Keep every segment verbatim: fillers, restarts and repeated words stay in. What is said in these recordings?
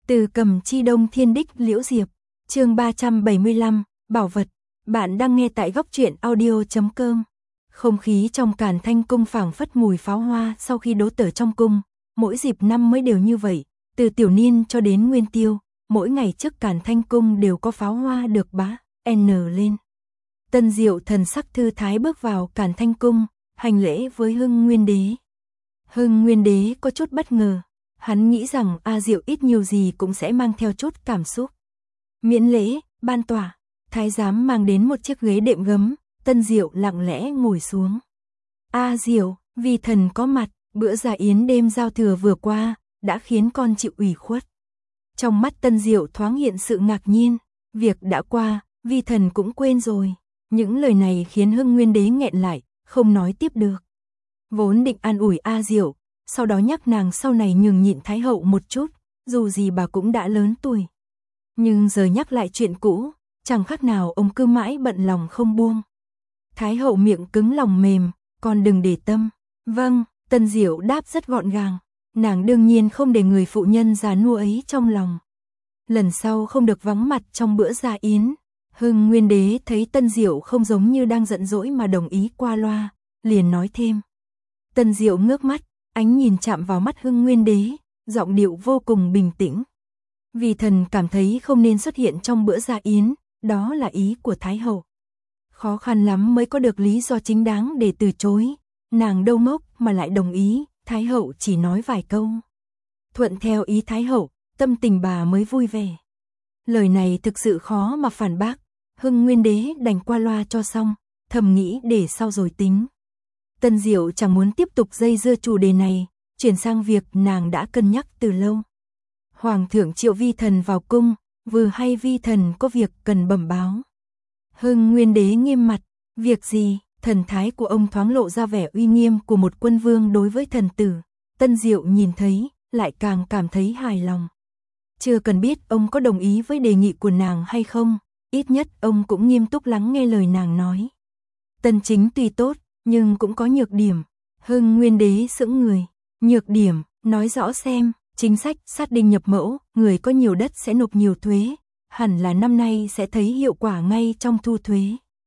Từ Cầm Chi Đông Thiên Đích Liễu Diệp, chương ba trăm bảy mươi lăm, Bảo vật. Bạn đang nghe tại góc truyện audio chấm com. Không khí trong Càn Thanh cung phảng phất mùi pháo hoa sau khi đỗ tở trong cung, mỗi dịp năm mới đều như vậy, từ tiểu niên cho đến nguyên tiêu, mỗi ngày trước Càn Thanh cung đều có pháo hoa được bá n lên. Tân Diệu thần sắc thư thái bước vào Càn Thanh cung, hành lễ với Hưng Nguyên Đế. Hưng Nguyên Đế có chút bất ngờ, hắn nghĩ rằng A Diệu ít nhiều gì cũng sẽ mang theo chút cảm xúc. Miễn lễ, ban tòa, thái giám mang đến một chiếc ghế đệm gấm, Tân Diệu lặng lẽ ngồi xuống. A Diệu, vì thần có mặt, bữa dạ yến đêm giao thừa vừa qua, đã khiến con chịu ủy khuất. Trong mắt Tân Diệu thoáng hiện sự ngạc nhiên, việc đã qua, vi thần cũng quên rồi. Những lời này khiến Hưng Nguyên Đế nghẹn lại, không nói tiếp được. Vốn định an ủi A Diệu, sau đó nhắc nàng sau này nhường nhịn Thái hậu một chút, dù gì bà cũng đã lớn tuổi. Nhưng giờ nhắc lại chuyện cũ, chẳng khác nào ông cứ mãi bận lòng không buông. Thái hậu miệng cứng lòng mềm, con đừng để tâm. Vâng, Tân Diệu đáp rất gọn gàng, nàng đương nhiên không để người phụ nhân già nua ấy trong lòng. Lần sau không được vắng mặt trong bữa dạ yến. Hưng Nguyên Đế thấy Tân Diệu không giống như đang giận dỗi mà đồng ý qua loa, liền nói thêm. Tân Diệu ngước mắt, ánh nhìn chạm vào mắt Hưng Nguyên Đế, giọng điệu vô cùng bình tĩnh. Vì thần cảm thấy không nên xuất hiện trong bữa dạ yến, đó là ý của Thái hậu. Khó khăn lắm mới có được lý do chính đáng để từ chối, nàng đâu ngốc mà lại đồng ý, Thái hậu chỉ nói vài câu. Thuận theo ý Thái hậu, tâm tình bà mới vui vẻ. Lời này thực sự khó mà phản bác, Hưng Nguyên Đế đành qua loa cho xong, thầm nghĩ để sau rồi tính. Tân Diệu chẳng muốn tiếp tục dây dưa chủ đề này, chuyển sang việc nàng đã cân nhắc từ lâu. Hoàng thượng triệu vi thần vào cung, vừa hay vi thần có việc cần bẩm báo. Hưng Nguyên Đế nghiêm mặt, việc gì? Thần thái của ông thoáng lộ ra vẻ uy nghiêm của một quân vương đối với thần tử. Tân Diệu nhìn thấy, lại càng cảm thấy hài lòng. Chưa cần biết ông có đồng ý với đề nghị của nàng hay không, ít nhất ông cũng nghiêm túc lắng nghe lời nàng nói. Tân chính tuy tốt, nhưng cũng có nhược điểm. Hưng Nguyên Đế sững người. Nhược điểm, nói rõ xem. Chính sách sát đinh nhập mẫu, người có nhiều đất sẽ nộp nhiều thuế, hẳn là năm nay sẽ thấy hiệu quả ngay trong thu thuế.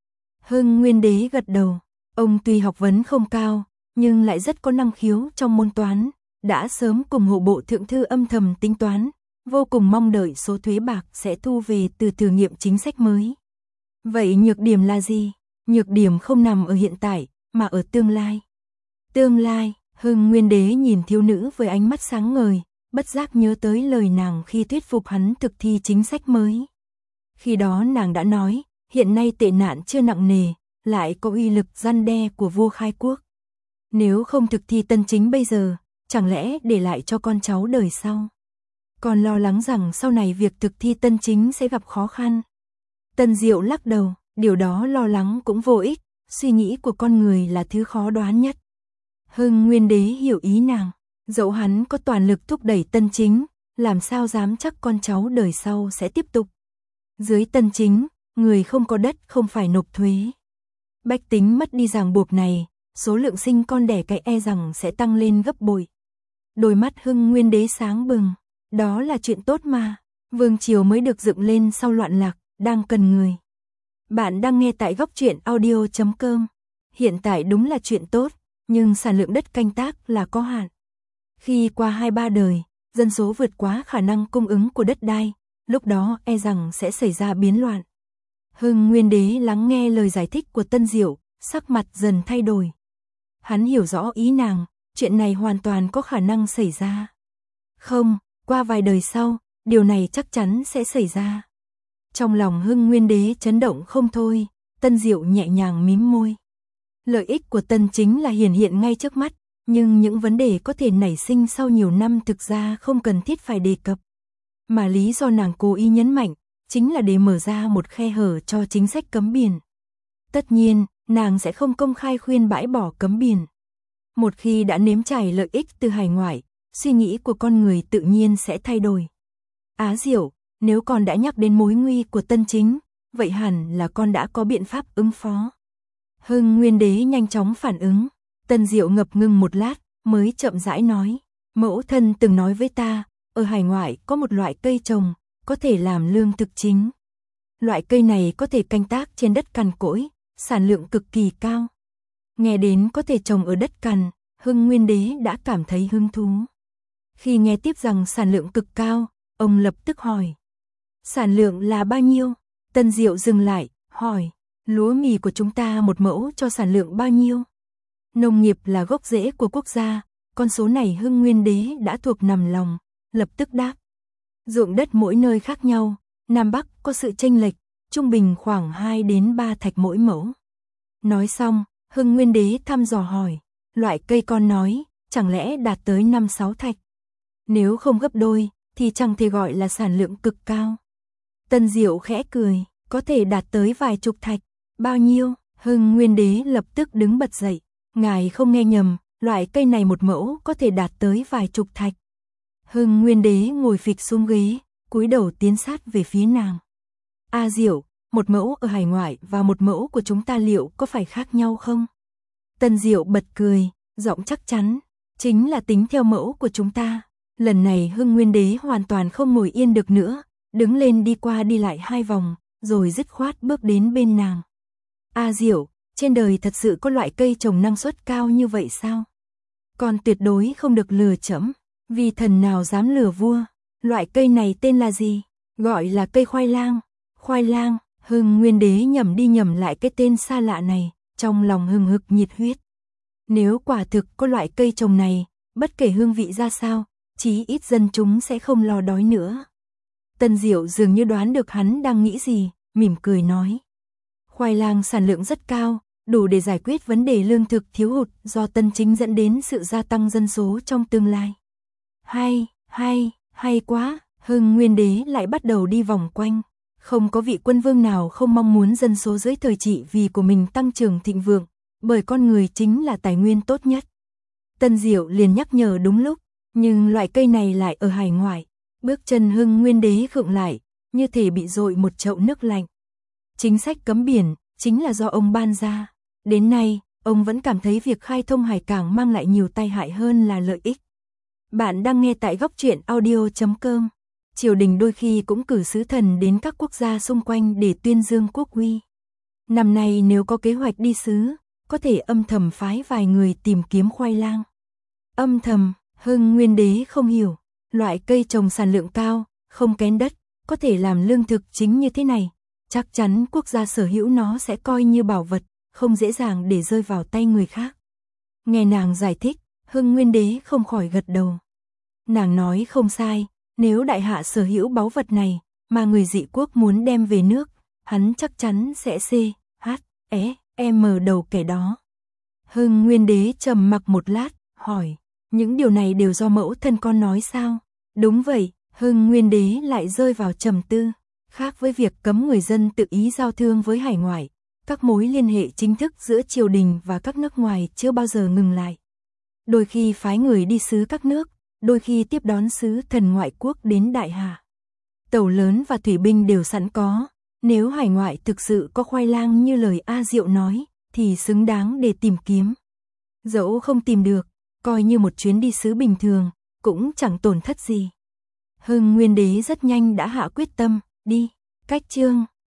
Hưng Nguyên Đế gật đầu, ông tuy học vấn không cao, nhưng lại rất có năng khiếu trong môn toán, đã sớm cùng hộ bộ thượng thư âm thầm tính toán, vô cùng mong đợi số thuế bạc sẽ thu về từ thử nghiệm chính sách mới. Vậy nhược điểm là gì? Nhược điểm không nằm ở hiện tại, mà ở tương lai. Tương lai, Hưng Nguyên Đế nhìn thiếu nữ với ánh mắt sáng ngời, bất giác nhớ tới lời nàng khi thuyết phục hắn thực thi chính sách mới. Khi đó nàng đã nói, hiện nay tệ nạn chưa nặng nề, lại có uy lực răn đe của vua khai quốc. Nếu không thực thi tân chính bây giờ, chẳng lẽ để lại cho con cháu đời sau. Còn lo lắng rằng sau này việc thực thi tân chính sẽ gặp khó khăn. Tân Diệu lắc đầu, điều đó lo lắng cũng vô ích, suy nghĩ của con người là thứ khó đoán nhất. Hưng Nguyên Đế hiểu ý nàng. Dẫu hắn có toàn lực thúc đẩy tân chính, làm sao dám chắc con cháu đời sau sẽ tiếp tục. Dưới tân chính, người không có đất không phải nộp thuế. Bách tính mất đi ràng buộc này, số lượng sinh con đẻ cái e rằng sẽ tăng lên gấp bội. Đôi mắt Hưng Nguyên Đế sáng bừng, đó là chuyện tốt mà, vương triều mới được dựng lên sau loạn lạc, đang cần người. Bạn đang nghe tại góc truyện audio chấm com. Hiện tại đúng là chuyện tốt, nhưng sản lượng đất canh tác là có hạn. Khi qua hai ba đời, dân số vượt quá khả năng cung ứng của đất đai, lúc đó e rằng sẽ xảy ra biến loạn. Hưng Nguyên Đế lắng nghe lời giải thích của Tân Diệu, sắc mặt dần thay đổi. Hắn hiểu rõ ý nàng, chuyện này hoàn toàn có khả năng xảy ra. Không, qua vài đời sau, điều này chắc chắn sẽ xảy ra. Trong lòng Hưng Nguyên Đế chấn động không thôi, Tân Diệu nhẹ nhàng mím môi. Lợi ích của tân chính là hiển hiện ngay trước mắt. Nhưng những vấn đề có thể nảy sinh sau nhiều năm thực ra không cần thiết phải đề cập. Mà lý do nàng cố ý nhấn mạnh, chính là để mở ra một khe hở cho chính sách cấm biển. Tất nhiên, nàng sẽ không công khai khuyên bãi bỏ cấm biển. Một khi đã nếm trải lợi ích từ hải ngoại, suy nghĩ của con người tự nhiên sẽ thay đổi. Á Diệu, nếu con đã nhắc đến mối nguy của tân chính, vậy hẳn là con đã có biện pháp ứng phó. Hưng Nguyên Đế nhanh chóng phản ứng. Tân Diệu ngập ngừng một lát, mới chậm rãi nói, mẫu thân từng nói với ta, ở hải ngoại có một loại cây trồng, có thể làm lương thực chính. Loại cây này có thể canh tác trên đất cằn cỗi, sản lượng cực kỳ cao. Nghe đến có thể trồng ở đất cằn, Hưng Nguyên Đế đã cảm thấy hứng thú. Khi nghe tiếp rằng sản lượng cực cao, ông lập tức hỏi. Sản lượng là bao nhiêu? Tân Diệu dừng lại, hỏi. Lúa mì của chúng ta một mẫu cho sản lượng bao nhiêu? Nông nghiệp là gốc rễ của quốc gia, con số này Hưng Nguyên Đế đã thuộc nằm lòng, lập tức đáp. Ruộng đất mỗi nơi khác nhau, Nam Bắc có sự chênh lệch, trung bình khoảng hai đến ba thạch mỗi mẫu. Nói xong, Hưng Nguyên Đế thăm dò hỏi, loại cây con nói, chẳng lẽ đạt tới năm sáu thạch? Nếu không gấp đôi, thì chẳng thể gọi là sản lượng cực cao. Tân Diệu khẽ cười, có thể đạt tới vài chục thạch. Bao nhiêu? Hưng Nguyên Đế lập tức đứng bật dậy. Ngài không nghe nhầm, loại cây này một mẫu có thể đạt tới vài chục thạch. Hưng Nguyên Đế ngồi phịch xuống ghế, cúi đầu tiến sát về phía nàng. A Diệu, một mẫu ở hải ngoại và một mẫu của chúng ta liệu có phải khác nhau không? Tân Diệu bật cười, giọng chắc chắn, chính là tính theo mẫu của chúng ta. Lần này Hưng Nguyên Đế hoàn toàn không ngồi yên được nữa, đứng lên đi qua đi lại hai vòng, rồi dứt khoát bước đến bên nàng. A Diệu, trên đời thật sự có loại cây trồng năng suất cao như vậy sao? Con tuyệt đối không được lừa trẫm, vì thần nào dám lừa vua. Loại cây này tên là gì? Gọi là cây khoai lang. Khoai lang, Hưng Nguyên Đế nhẩm đi nhẩm lại cái tên xa lạ này, trong lòng hừng hực nhiệt huyết. Nếu quả thực có loại cây trồng này, bất kể hương vị ra sao, chí ít dân chúng sẽ không lo đói nữa. Tân Diệu dường như đoán được hắn đang nghĩ gì, mỉm cười nói. Khoai lang sản lượng rất cao, đủ để giải quyết vấn đề lương thực thiếu hụt do Tân Chính dẫn đến sự gia tăng dân số trong tương lai. Hay, hay, hay quá, Hưng Nguyên Đế lại bắt đầu đi vòng quanh. Không có vị quân vương nào không mong muốn dân số dưới thời trị vì của mình tăng trưởng thịnh vượng, bởi con người chính là tài nguyên tốt nhất. Tân Diệu liền nhắc nhở đúng lúc, nhưng loại cây này lại ở hải ngoại. Bước chân Hưng Nguyên Đế khựng lại, như thể bị dội một chậu nước lạnh. Chính sách cấm biển, chính là do ông ban ra. Đến nay, ông vẫn cảm thấy việc khai thông hải cảng mang lại nhiều tai hại hơn là lợi ích. Bạn đang nghe tại góc truyện audio chấm com. Triều đình đôi khi cũng cử sứ thần đến các quốc gia xung quanh để tuyên dương quốc uy. Năm nay nếu có kế hoạch đi sứ, có thể âm thầm phái vài người tìm kiếm khoai lang. Âm thầm, Hưng Nguyên Đế không hiểu, loại cây trồng sản lượng cao, không kén đất, có thể làm lương thực chính như thế này. Chắc chắn quốc gia sở hữu nó sẽ coi như bảo vật, không dễ dàng để rơi vào tay người khác. Nghe nàng giải thích, Hưng Nguyên Đế không khỏi gật đầu. Nàng nói không sai, nếu đại hạ sở hữu báu vật này, mà người dị quốc muốn đem về nước, hắn chắc chắn sẽ C, H, E, M đầu kẻ đó. Hưng Nguyên Đế trầm mặc một lát, hỏi, những điều này đều do mẫu thân con nói sao? Đúng vậy, Hưng Nguyên Đế lại rơi vào trầm tư. Khác với việc cấm người dân tự ý giao thương với hải ngoại, các mối liên hệ chính thức giữa triều đình và các nước ngoài chưa bao giờ ngừng lại. Đôi khi phái người đi sứ các nước, đôi khi tiếp đón sứ thần ngoại quốc đến đại hà. Tàu lớn và thủy binh đều sẵn có, nếu hải ngoại thực sự có khoai lang như lời A Diệu nói, thì xứng đáng để tìm kiếm. Dẫu không tìm được, coi như một chuyến đi sứ bình thường, cũng chẳng tổn thất gì. Hưng Nguyên Đế rất nhanh đã hạ quyết tâm, đi, cách chương.